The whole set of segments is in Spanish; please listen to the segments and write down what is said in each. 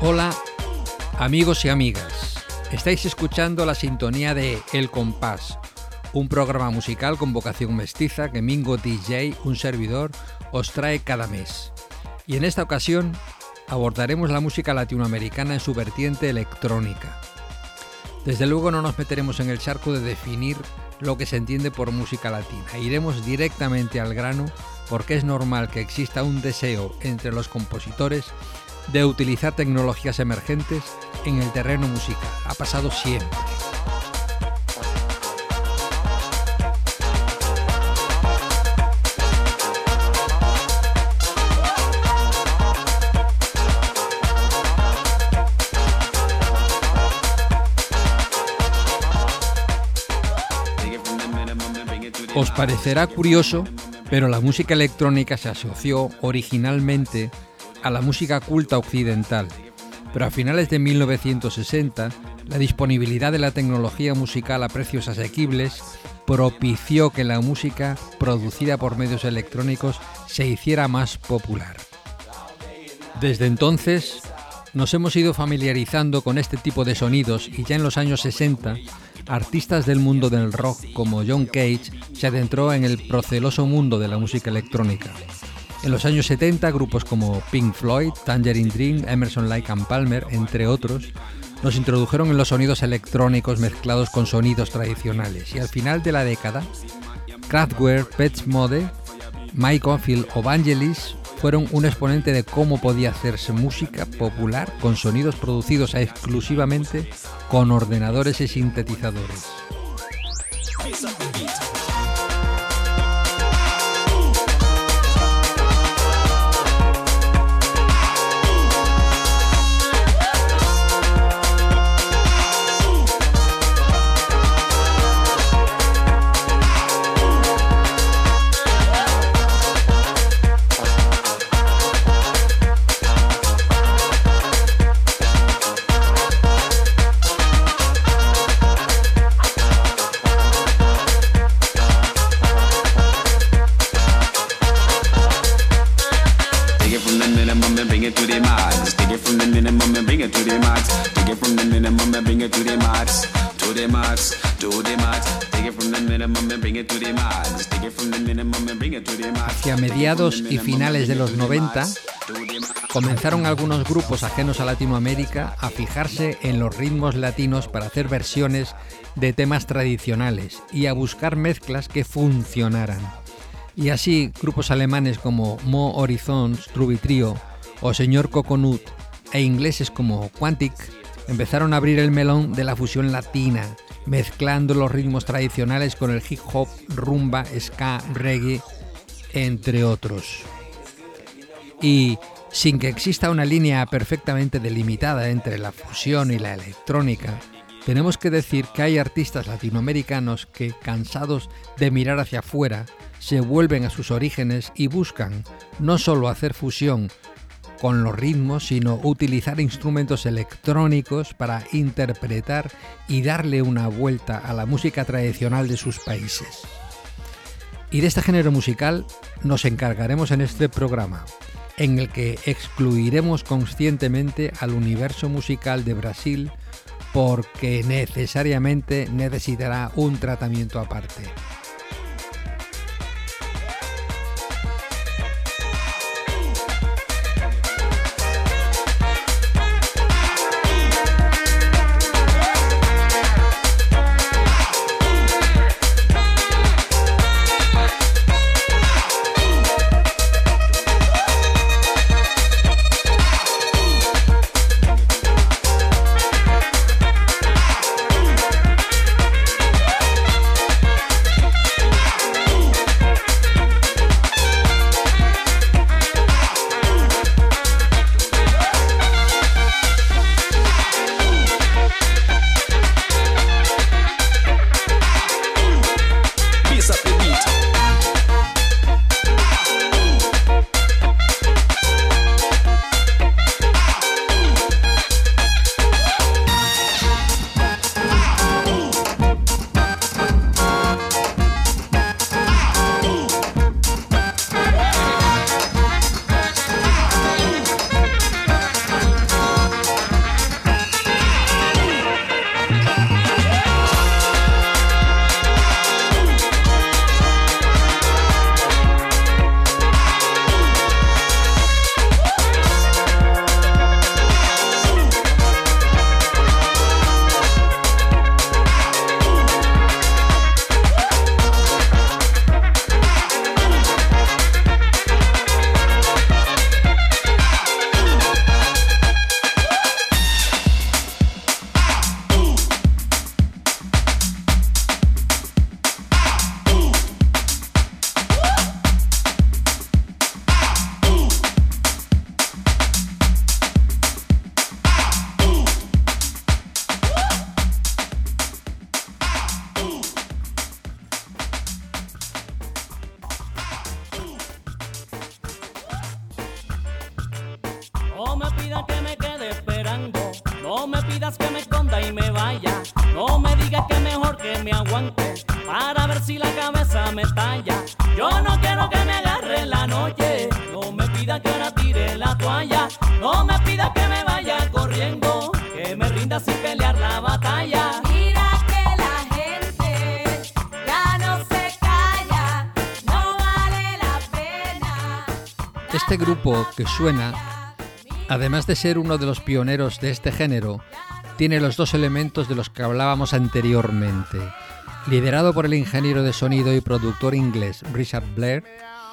Hola, amigos y amigas. Estáis escuchando la sintonía de El Compás, un programa musical con vocación mestiza que Mingo DJ, un servidor, os trae cada mes. Y en esta ocasión abordaremos la música latinoamericana en su vertiente electrónica. Desde luego no nos meteremos en el charco de definir lo que se entiende por música latina. Iremos directamente al grano porque es normal que exista un deseo entre los compositores de utilizar tecnologías emergentes en el terreno musical. Ha pasado siempre. Os parecerá curioso, pero la música electrónica se asoció originalmente a la música culta occidental, pero a finales de 1960 la disponibilidad de la tecnología musical a precios asequibles propició que la música producida por medios electrónicos se hiciera más popular. Desde entonces nos hemos ido familiarizando con este tipo de sonidos y ya en los años 60 artistas del mundo del rock como John Cage se adentró en el proceloso mundo de la música electrónica. En los años 70, grupos como Pink Floyd, Tangerine Dream, Emerson, Lake and Palmer, entre otros, nos introdujeron en los sonidos electrónicos mezclados con sonidos tradicionales. Y al final de la década, Kraftwerk, Pet Mode, Mike Oldfield o Vangelis fueron un exponente de cómo podía hacerse música popular con sonidos producidos exclusivamente con ordenadores y sintetizadores. Hacia mediados y finales de los 90 comenzaron algunos grupos ajenos a Latinoamérica a fijarse en los ritmos latinos para hacer versiones de temas tradicionales y a buscar mezclas que funcionaran. Y así grupos alemanes como Mo Horizons, Ruby Trio o Señor Coconut e ingleses como Quantic empezaron a abrir el melón de la fusión latina, mezclando los ritmos tradicionales con el hip hop, rumba, ska, reggae, entre otros. Y sin que exista una línea perfectamente delimitada entre la fusión y la electrónica, tenemos que decir que hay artistas latinoamericanos que, cansados de mirar hacia afuera, se vuelven a sus orígenes y buscan no solo hacer fusión con los ritmos, sino utilizar instrumentos electrónicos para interpretar y darle una vuelta a la música tradicional de sus países. Y de este género musical nos encargaremos en este programa, en el que excluiremos conscientemente al universo musical de Brasil porque necesariamente necesitará un tratamiento aparte. No me pidas que me quede esperando, no me pidas que me esconda y me vaya, no me digas que mejor que me aguante para ver si la cabeza me talla. Yo no quiero que me agarre la noche, no me pidas que ahora tire la toalla, no me pidas que me vaya corriendo, que me rinda sin pelear la batalla. Mira que la gente ya no se calla, no vale la pena. Este grupo que suena, además de ser uno de los pioneros de este género, tiene los dos elementos de los que hablábamos anteriormente. Liderado por el ingeniero de sonido y productor inglés Richard Blair,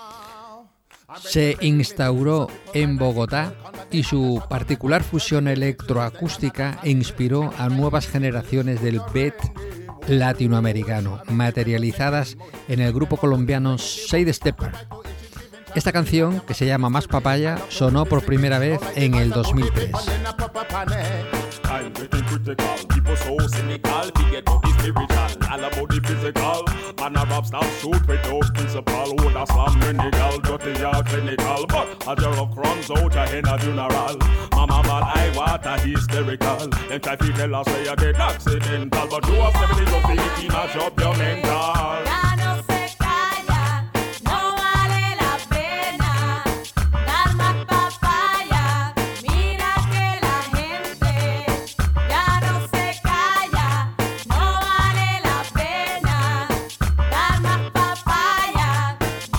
se instauró en Bogotá y su particular fusión electroacústica inspiró a nuevas generaciones del beat latinoamericano, materializadas en el grupo colombiano Sidestepper. Esta canción, que se llama Más Papaya, sonó por primera vez en el 2003. I'm getting critical, people so cynical, forget about the spiritual, all about the physical. Man a rap stop shoot without principle, would a slam many gal, dirty or clinical. But a jerk runs out ahead of funeral. Mama man, I water hysterical. Them try to tell us say you get accidental, but you have 70 to 50, mash up your mental. Ya no se calla, no vale la pena dar más papaya. Mira que la gente ya no se calla, no vale la pena dar más papaya.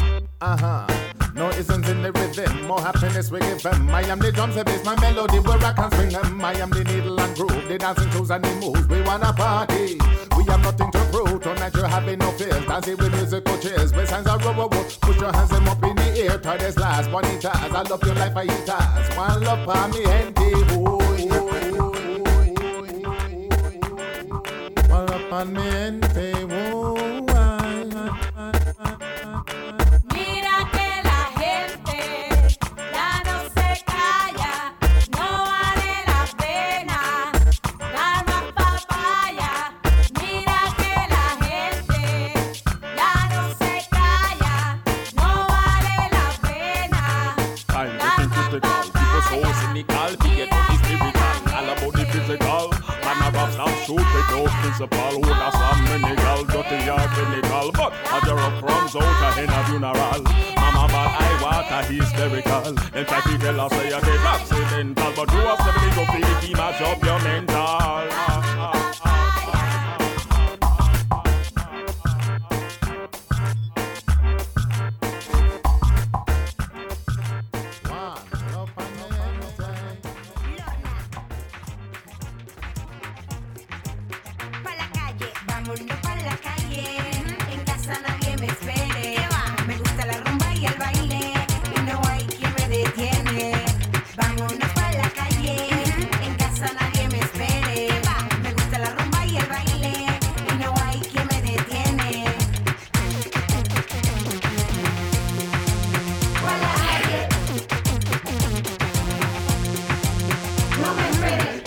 No isn't in the rhythm, more happiness we give them. I am the drums and bass, my melody where I can swing them. I am the needle and groove, the dancing shoes and the moves. We wanna party, we have nothing to prove. Tonight you're having no fears, dancing with musical chairs. With signs of rubber, put your hands them up in the air. Try this last, bonitas, I love your life, I eat us. One love for me, gente, one love for me, gente, Mira que la gente ya no se calla, no vale la pena dar más papaya. Mira que la gente ya no se calla, no vale la pena I'm dar getting más critical, people so papaya. cynical, forget about the spiritual, all about the physical. Man a rap stop shoot without principle, would a slam many gal, dirty or clinical. But a jerk runs out ahead of funeral. Mama bad I water hysterical. Them try to tell us say you get accidental, but you have 70 to 50, mash up your mental. Pa' la calle, vámonos pa' la calle. En casa nadie me espere. Me gusta la rumba y el baile, y no hay quien me detiene. Vámonos pa' la calle, en casa nadie me espere. Me gusta la rumba y el baile, y no hay quien me detiene. Pa' la calle, no me esperen.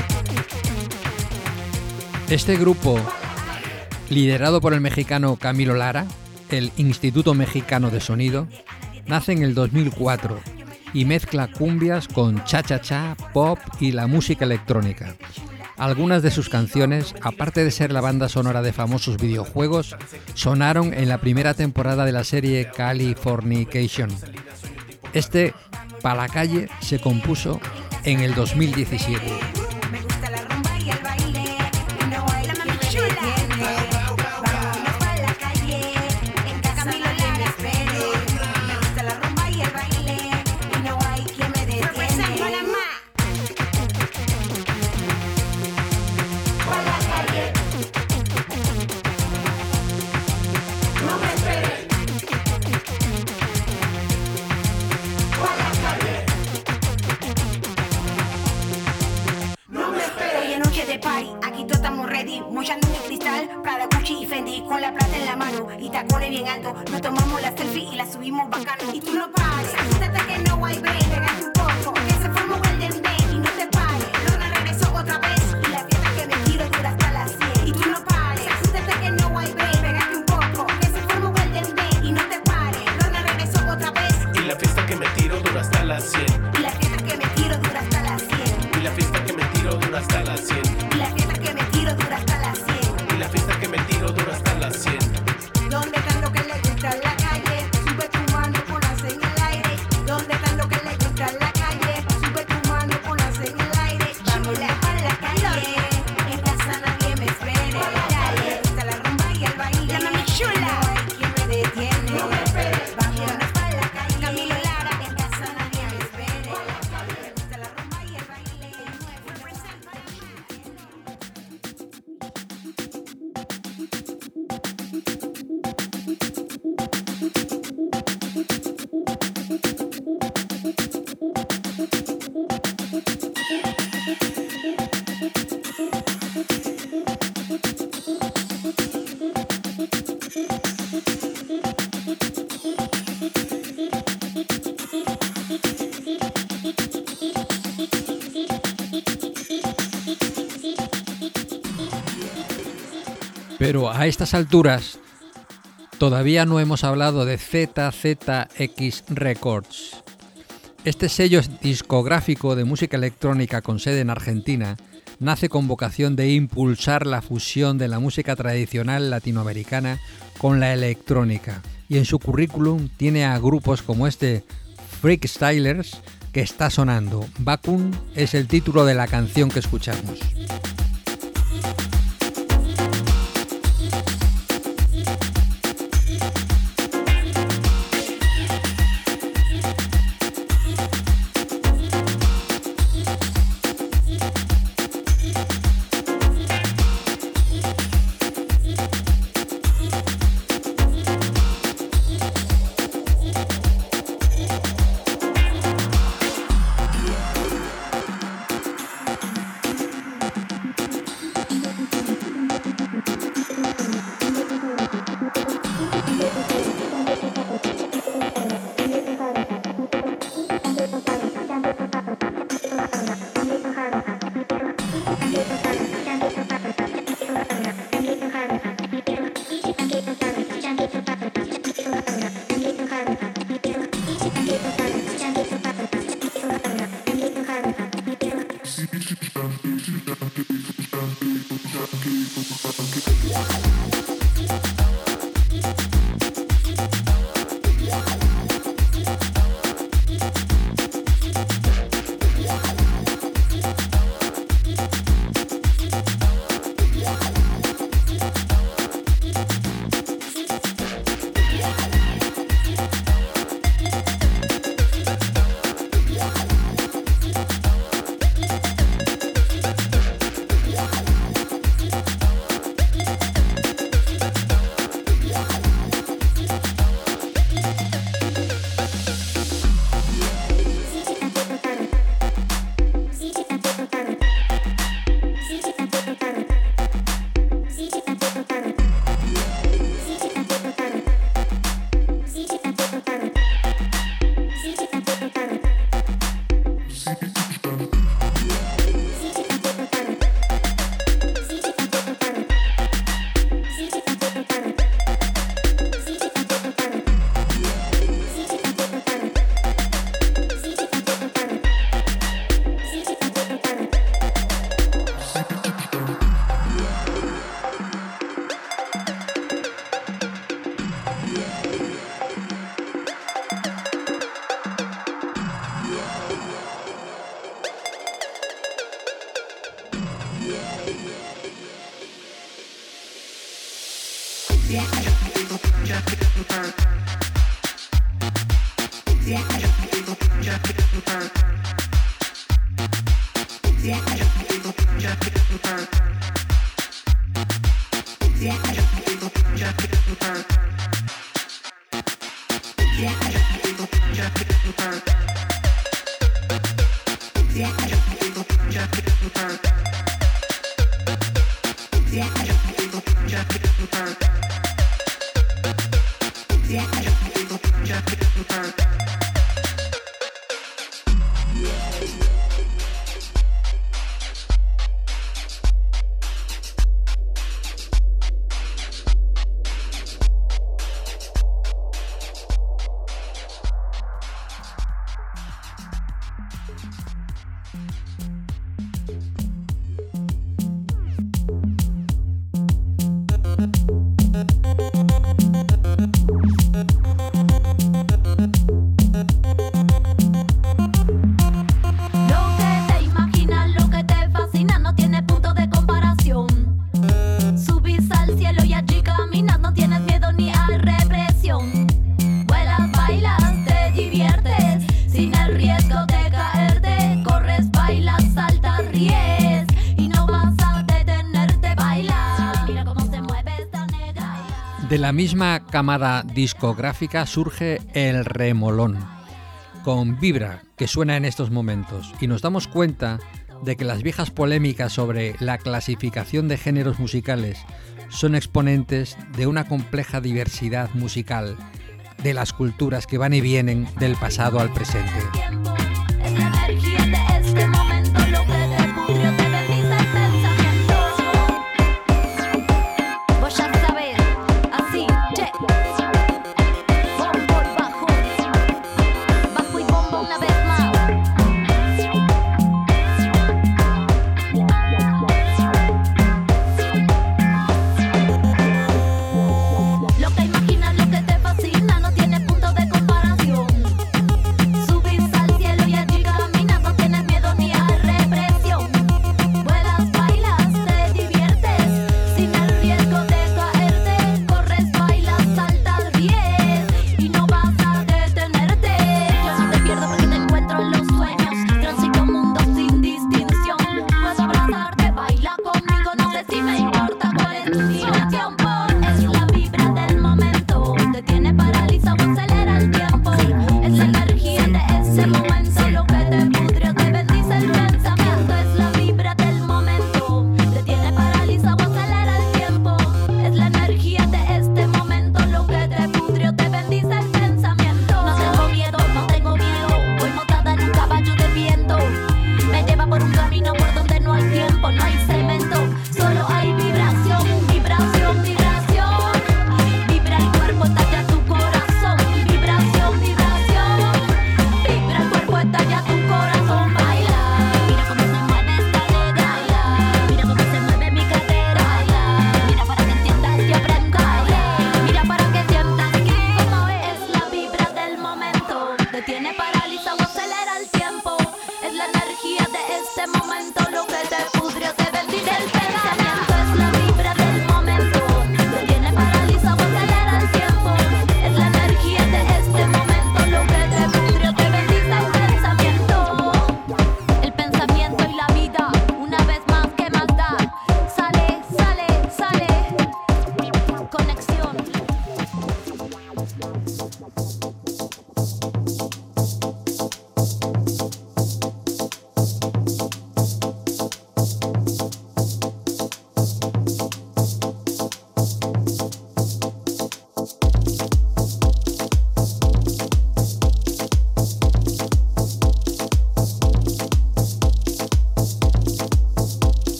Este grupo, liderado por el mexicano Camilo Lara, el Instituto Mexicano de Sonido, nace en el 2004 y mezcla cumbias con cha-cha-cha, pop y la música electrónica. Algunas de sus canciones, aparte de ser la banda sonora de famosos videojuegos, sonaron en la primera temporada de la serie Californication. Este, Pa' la calle, se compuso en el 2017. Me gusta la rumba y el baile, y no hay quien me detiene. Vámonos pa' la calle, en casa nadie me espere. Me gusta la rumba y el baile, y no hay quien me detiene. Pa' la calle, no me esperen. Pa' la calle, no me esperen. Hoy es noche de party, aquí todos estamos ready. Mucha luz de cristal, Prada, Gucci y Fendi, con la plata en la mano y tacones bien altos. Nos tomamos la selfie y la subimos bacano. Y tú no pares, ajustate que no hay break. Pégate un poco, que se formó el del day. Y no te pares, Lona regresó otra vez. Y la fiesta que me tiro dura hasta las 100. Y tú no pares, ajustate que no hay break. Pégate un poco, que se formó el del day. Y no te pares, Lona regresó otra vez. Y la fiesta que me tiro dura hasta las 100. Y la fiesta que me tiro dura Pero a estas alturas todavía no hemos hablado de ZZX Records. Este sello discográfico de música electrónica con sede en Argentina nace con vocación de impulsar la fusión de la música tradicional latinoamericana con la electrónica, y en su currículum tiene a grupos como este Freakstylers que está sonando. Vacuum es el título de la canción que escuchamos. De la misma camada discográfica surge El Remolón, con Vibra, que suena en estos momentos, y nos damos cuenta de que las viejas polémicas sobre la clasificación de géneros musicales son exponentes de una compleja diversidad musical, de las culturas que van y vienen del pasado al presente. Voy a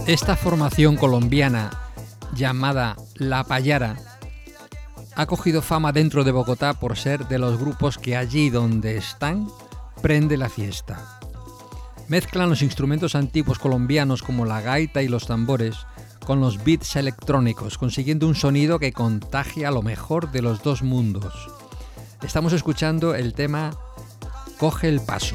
Esta formación colombiana llamada La Payara ha cogido fama dentro de Bogotá por ser de los grupos que allí donde están prende la fiesta. Mezclan los instrumentos antiguos colombianos como la gaita y los tambores con los beats electrónicos, consiguiendo un sonido que contagia lo mejor de los dos mundos. Estamos escuchando el tema Coge el Paso.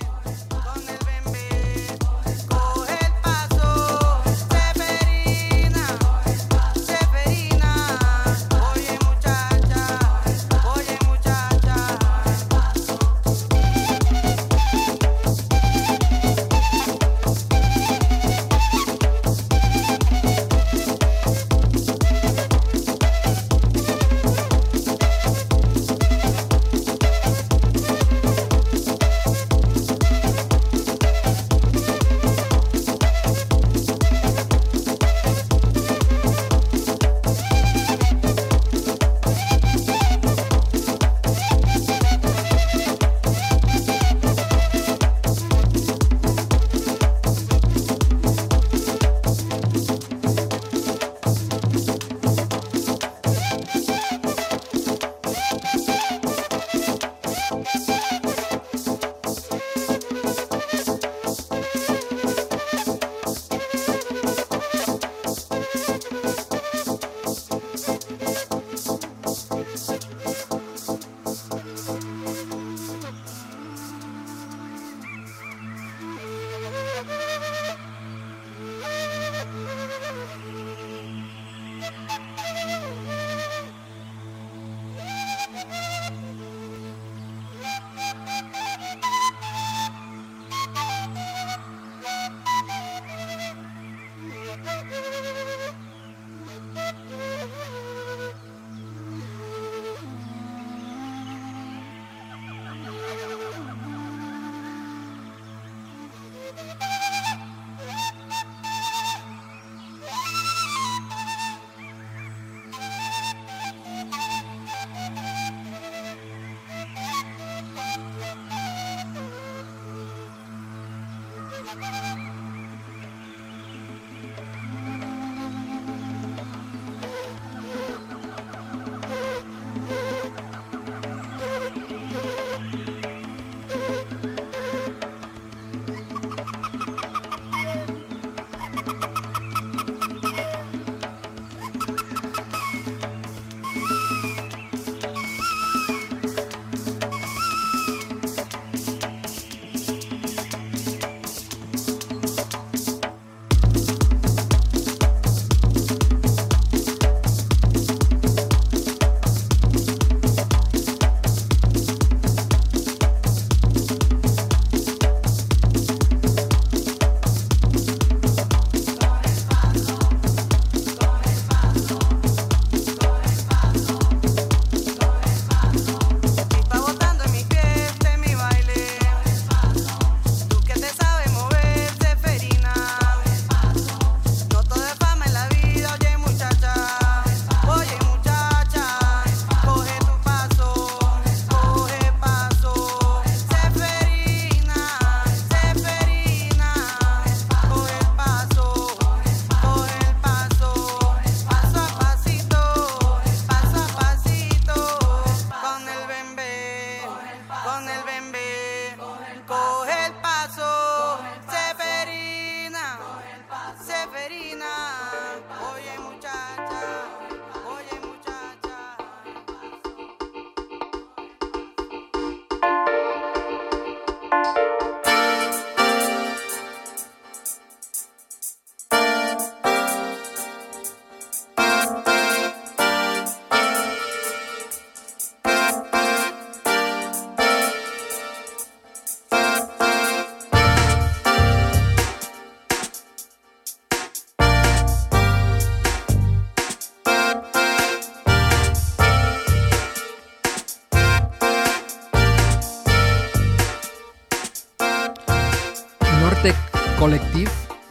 Collective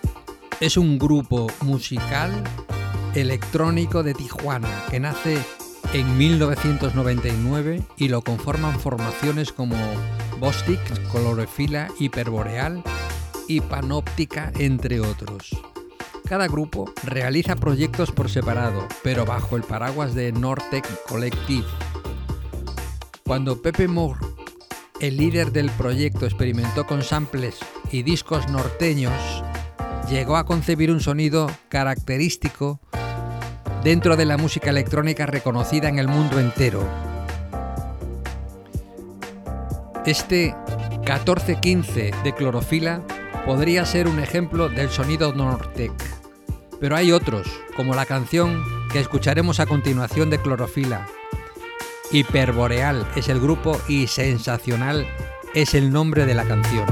es un grupo musical electrónico de Tijuana que nace en 1999 y lo conforman formaciones como Bostik, Clorofila, Hiperboreal y Panóptica, entre otros. Cada grupo realiza proyectos por separado, pero bajo el paraguas de Nortec Collective. Cuando Pepe Moore, el líder del proyecto, experimentó con samples y discos norteños, llegó a concebir un sonido característico dentro de la música electrónica reconocida en el mundo entero. Este 1415 de Clorofila podría ser un ejemplo del sonido Nortec, pero hay otros, como la canción que escucharemos a continuación de Clorofila. Hiperboreal es el grupo y Sensacional es el nombre de la canción.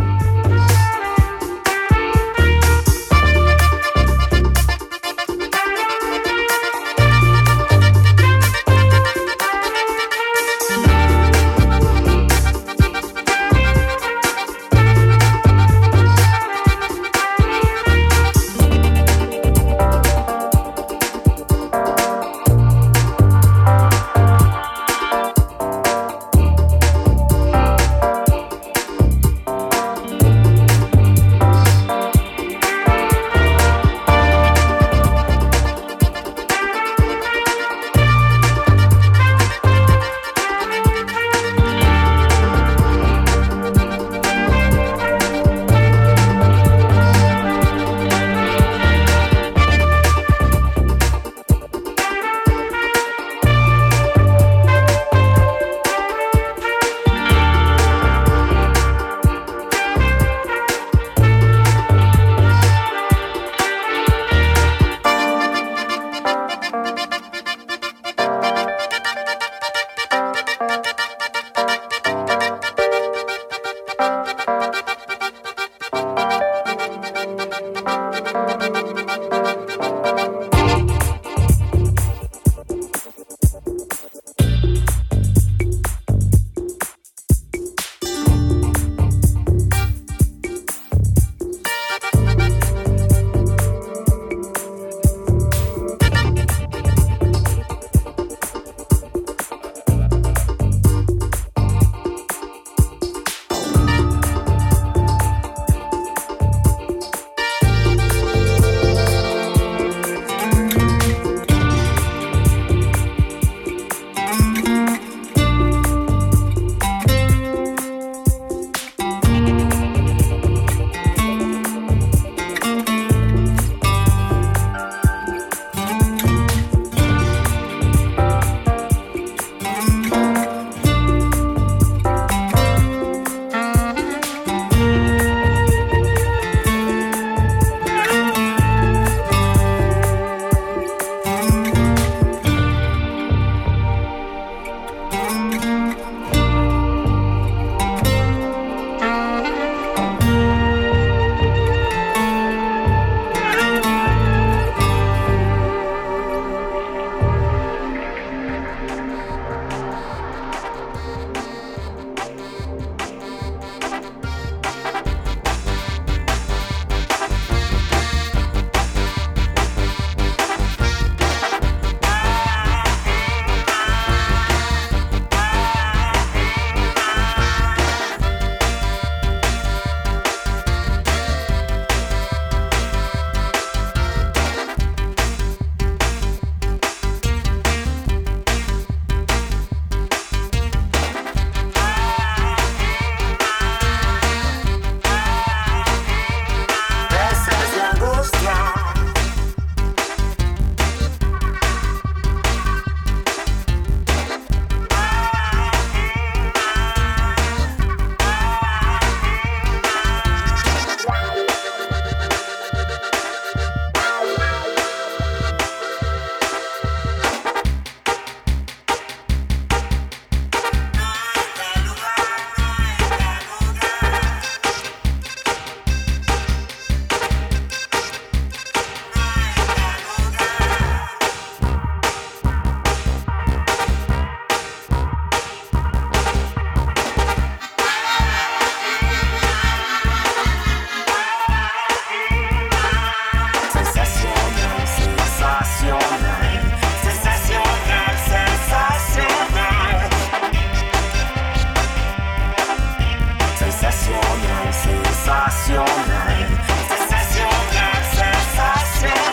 Sensacional, sensacional, sensacional.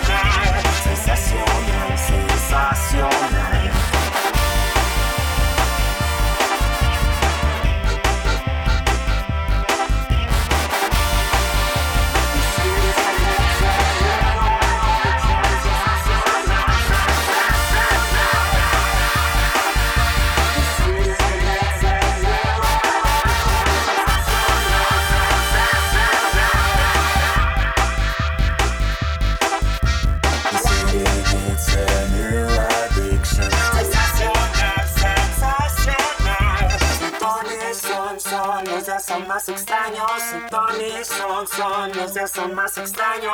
Tony son los días son más extraños.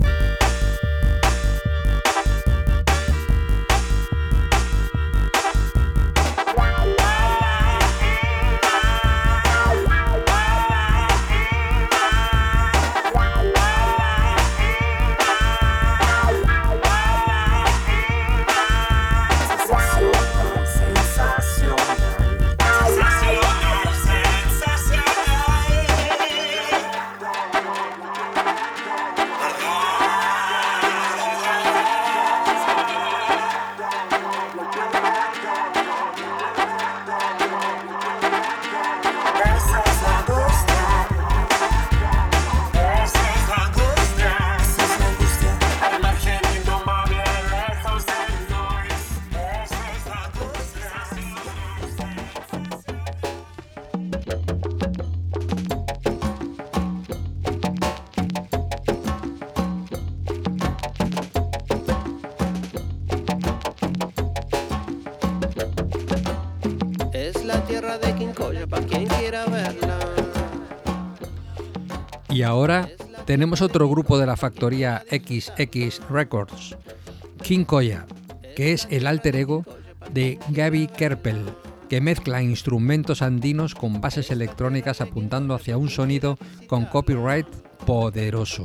Y ahora tenemos otro grupo de la factoría XX Records, King Koya, que es el alter ego de Gaby Kerpel, que mezcla instrumentos andinos con bases electrónicas apuntando hacia un sonido con copyright poderoso.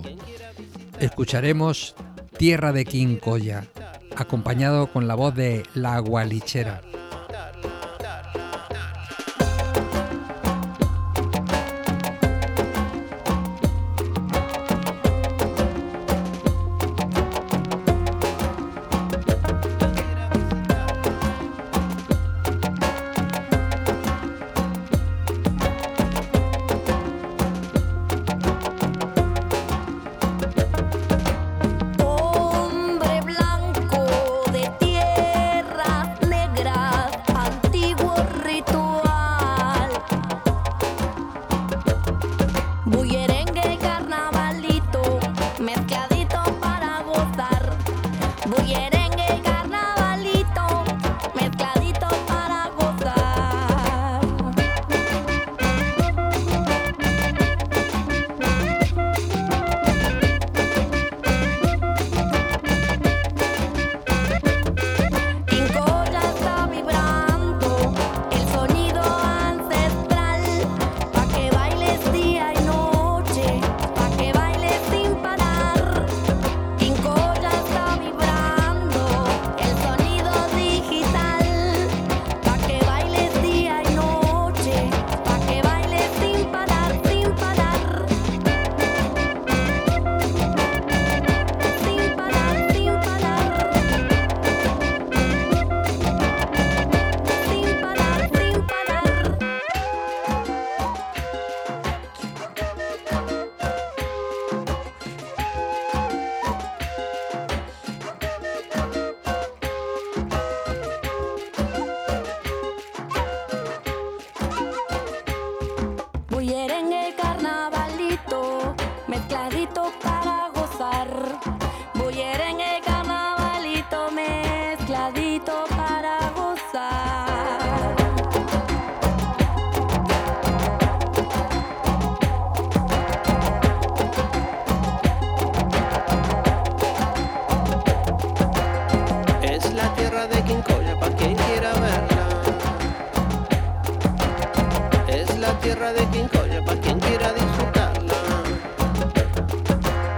Escucharemos Tierra de King Koya, acompañado con la voz de La Gualichera. Tierra de King Koya, pa' quien quiera disfrutarla.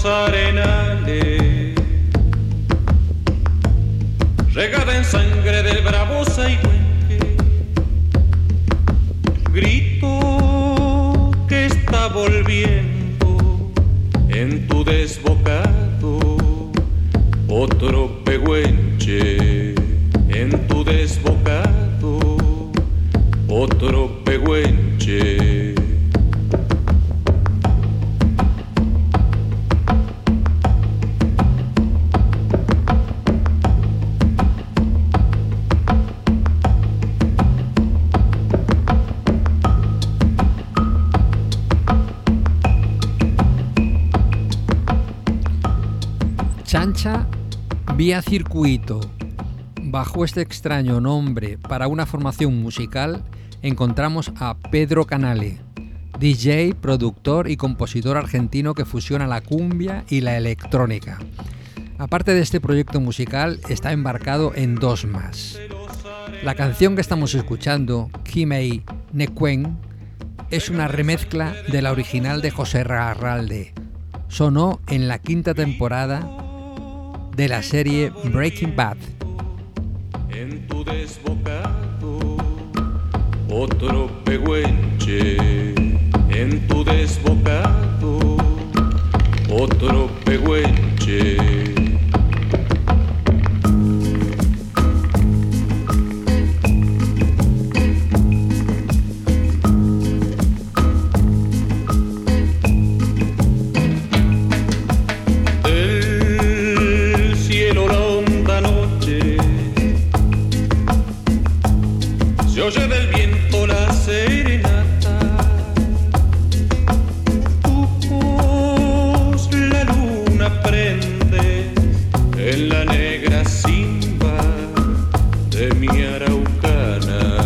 los arenales, regada en sangre del bravo Saigüenque, grito que está volviendo en tu desbocado, otro pehuenche, en tu desbocado, otro pehuenche. Chancha vía circuito. Bajo este extraño nombre para una formación musical encontramos a Pedro Canale, DJ, productor y compositor argentino que fusiona la cumbia y la electrónica. Aparte de este proyecto musical, está embarcado en dos más. La canción que estamos escuchando, Kimei Nequen, es una remezcla de la original de José Larralde. Sonó en la 5ª temporada de la serie Breaking Bad. En tu desbocado, otro pehuenche. En tu desbocado, otro pehuenche. Oye del viento la serenata, tu voz la luna prende en la negra simba de mi araucana.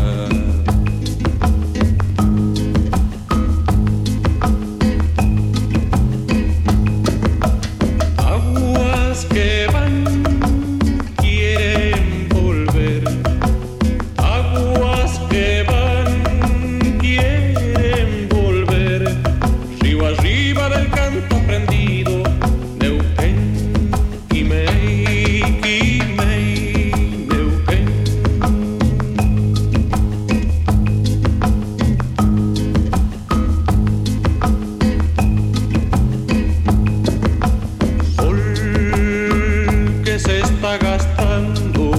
Aguas que van quieren volver, aguas que van quieren volver, río arriba del canto prendido, Neuquén, Quimei, Quimei, Neuquén. Sol que se está gastando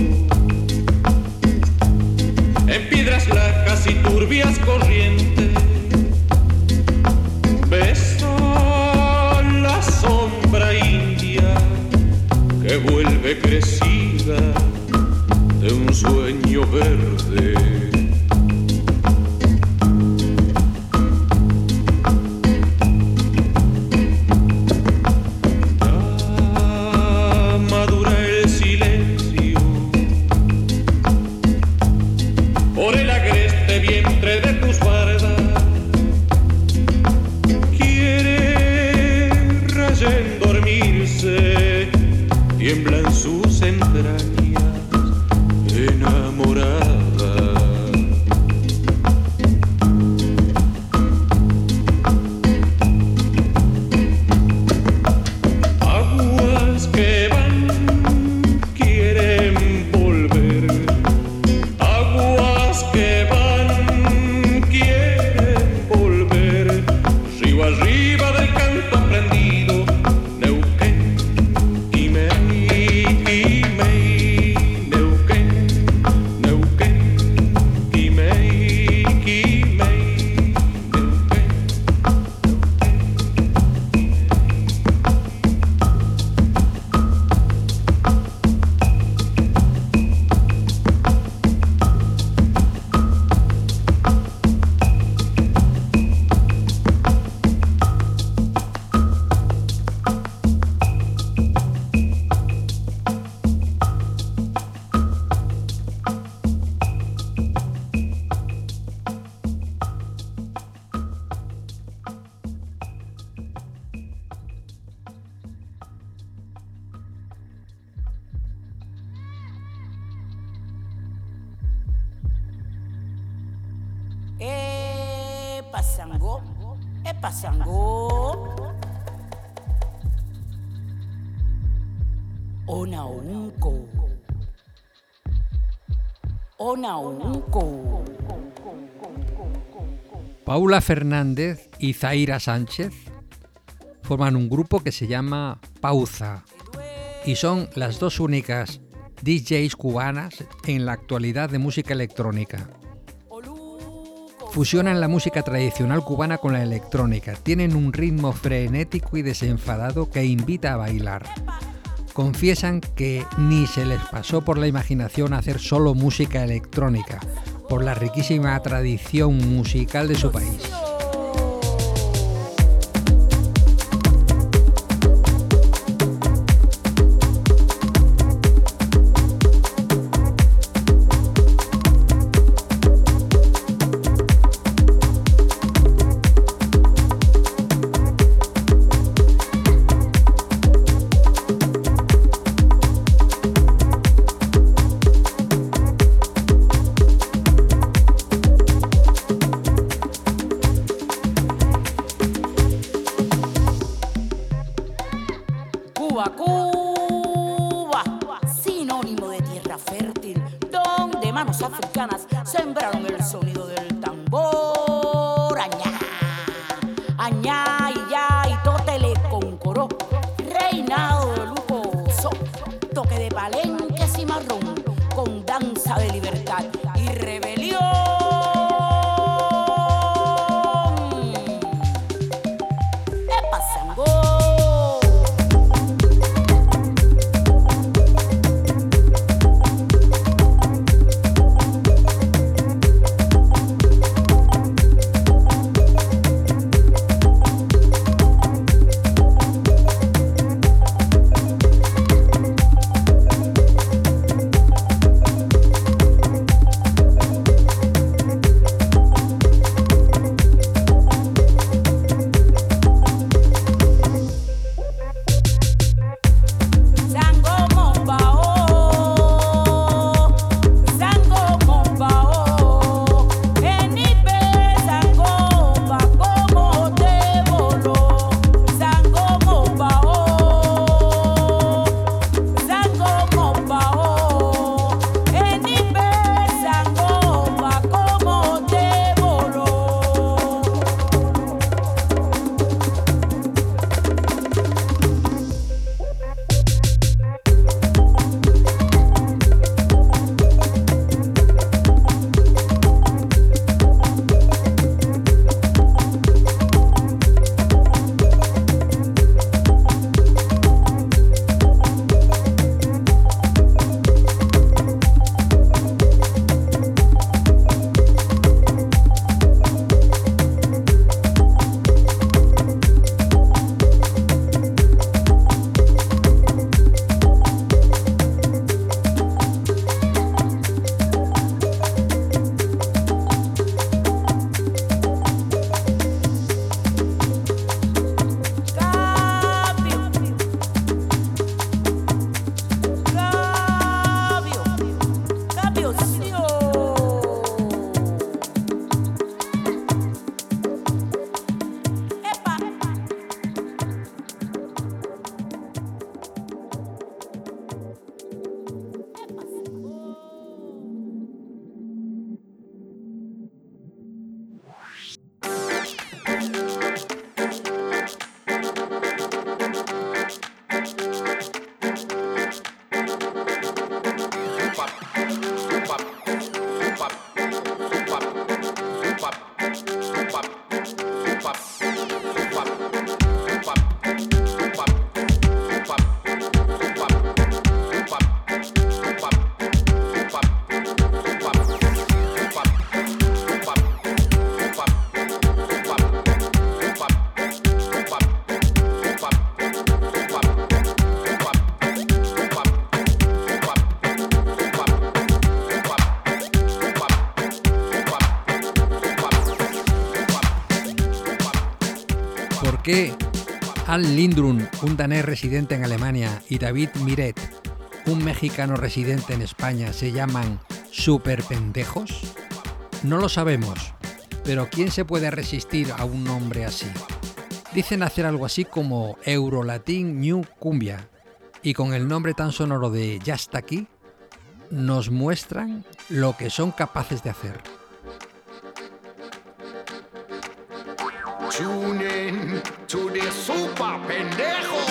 en piedras lajas y turbias corrientes, besa la sombra india que vuelve crecida de un sueño verde. Ya madura el silencio por el agreste vientre de tus bardas, quiere rayen dormirse, tiembla en sus entrañas enamorada. Aguas que van quieren volver, aguas que van quieren volver, río arriba del canto prendido, Neuquén, Quimei, Quimei, Neuquén, Neuquén, Quimei, Quimei, Neuquén. Pasango. Onaunco. Onaunco. Paula Fernández y Zaira Sánchez forman un grupo que se llama Pauza y son las dos únicas DJs cubanas en la actualidad de música electrónica. Fusionan la música tradicional cubana con la electrónica, tienen un ritmo frenético y desenfadado que invita a bailar. Confiesan que ni se les pasó por la imaginación hacer solo música electrónica, por la riquísima tradición musical de su país. ¿Por qué Al Lindrum, un danés residente en Alemania, y David Miret, un mexicano residente en España, se llaman superpendejos? No lo sabemos, pero ¿quién se puede resistir a un nombre así? Dicen hacer algo así como Eurolatin New Cumbia, y con el nombre tan sonoro de Ya está aquí, nos muestran lo que son capaces de hacer. Tune in to the Super Pendejos.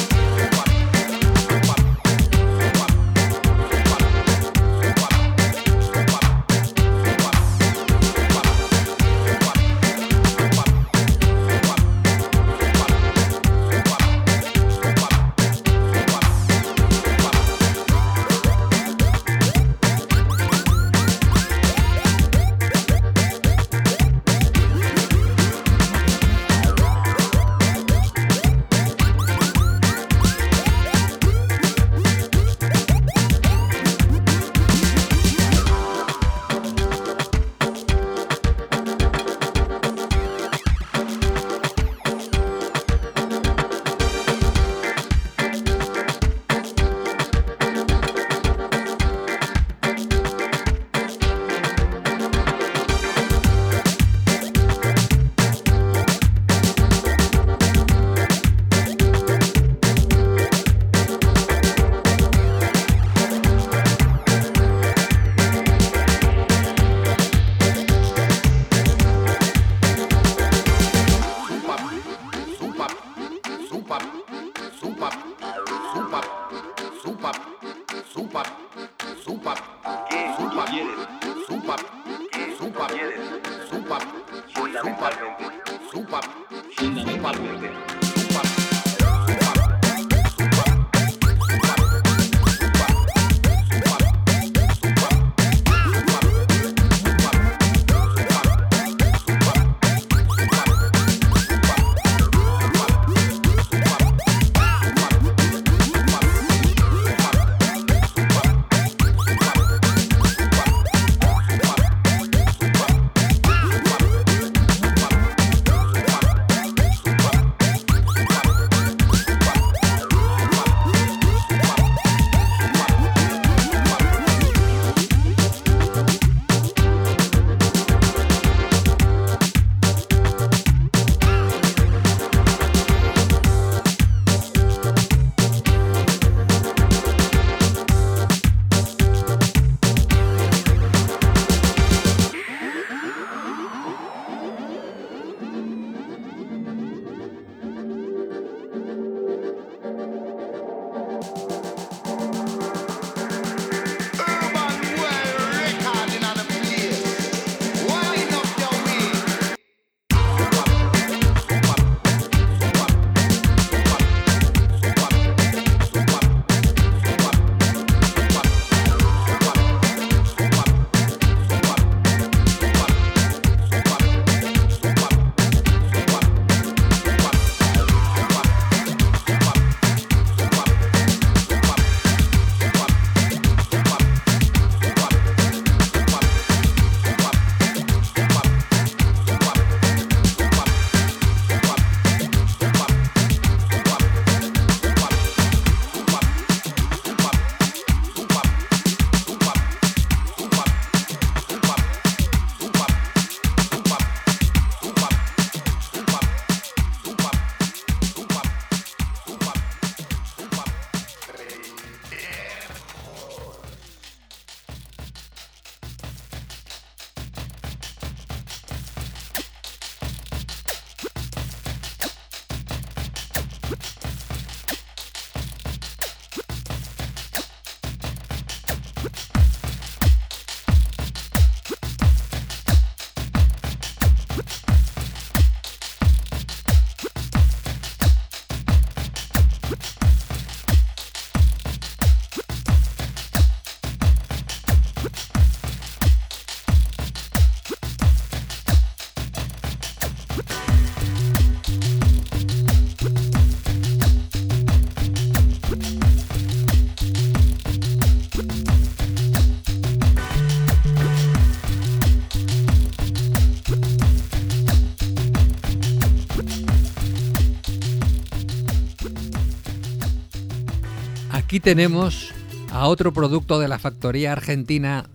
Aquí tenemos a otro producto de la factoría argentina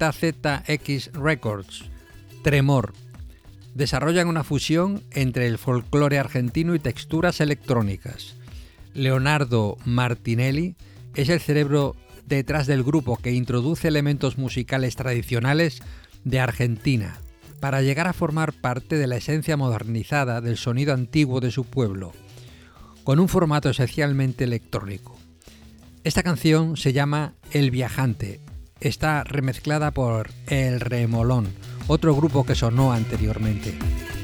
ZZX Records, Tremor. Desarrollan una fusión entre el folclore argentino y texturas electrónicas. Leonardo Martinelli es el cerebro detrás del grupo que introduce elementos musicales tradicionales de Argentina para llegar a formar parte de la esencia modernizada del sonido antiguo de su pueblo, con un formato esencialmente electrónico. Esta canción se llama El Viajante. Está remezclada por El Remolón, otro grupo que sonó anteriormente.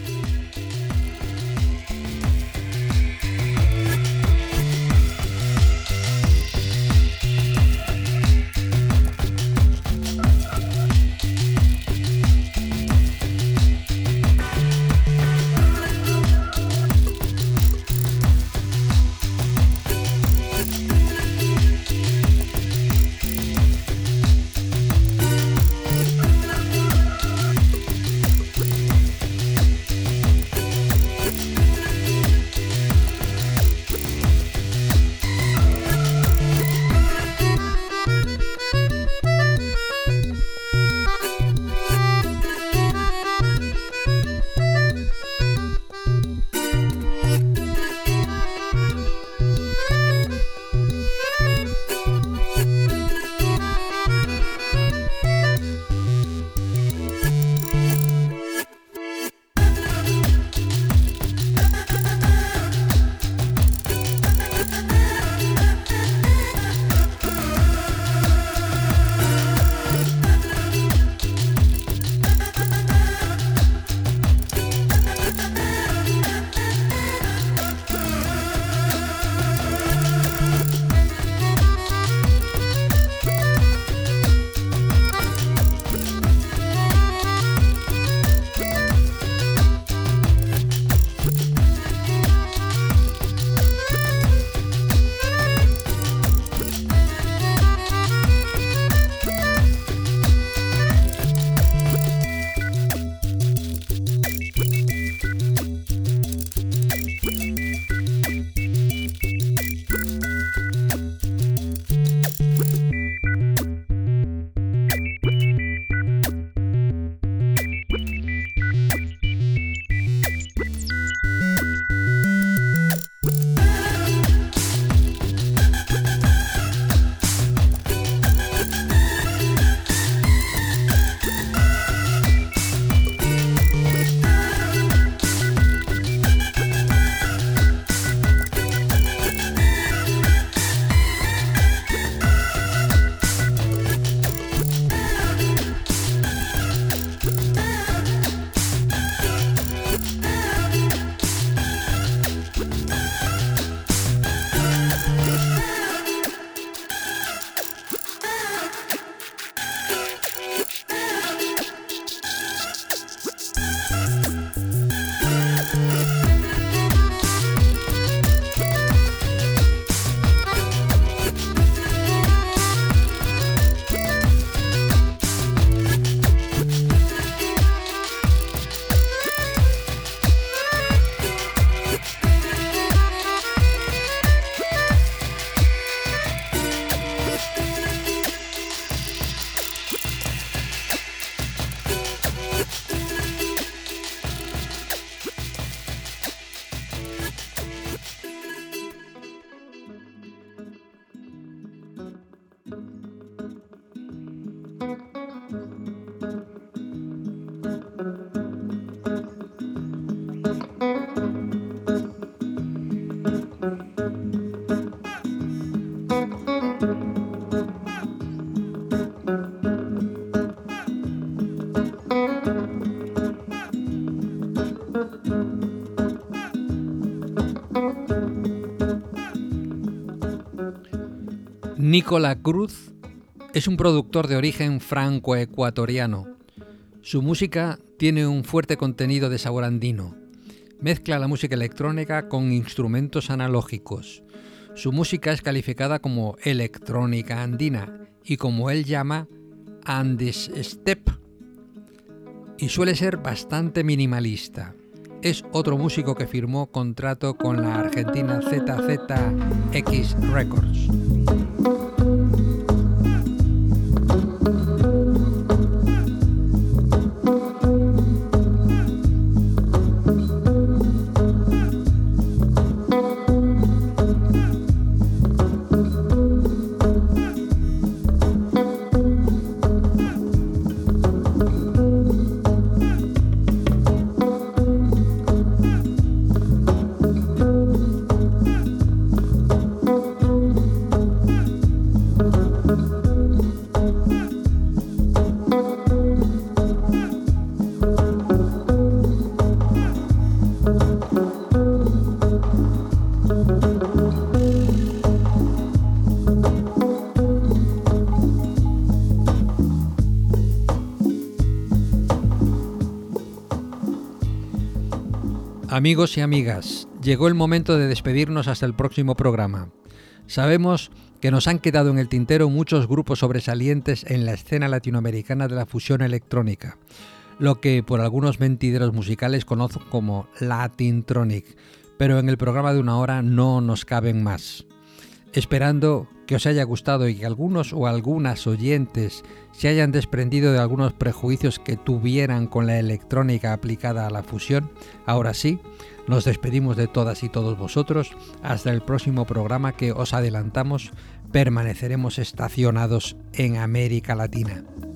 Nicola Cruz es un productor de origen franco-ecuatoriano. Su música tiene un fuerte contenido de sabor andino. Mezcla la música electrónica con instrumentos analógicos. Su música es calificada como electrónica andina y, como él llama, Andes Step, y suele ser bastante minimalista. Es otro músico que firmó contrato con la argentina ZZX Records. Amigos y amigas, llegó el momento de despedirnos hasta el próximo programa. Sabemos que nos han quedado en el tintero muchos grupos sobresalientes en la escena latinoamericana de la fusión electrónica, lo que por algunos mentideros musicales conozco como Latintronic, pero en el programa de una hora no nos caben más. Esperando que os haya gustado y que algunos o algunas oyentes se hayan desprendido de algunos prejuicios que tuvieran con la electrónica aplicada a la fusión, ahora sí, nos despedimos de todas y todos vosotros. Hasta el próximo programa que os adelantamos, permaneceremos estacionados en América Latina.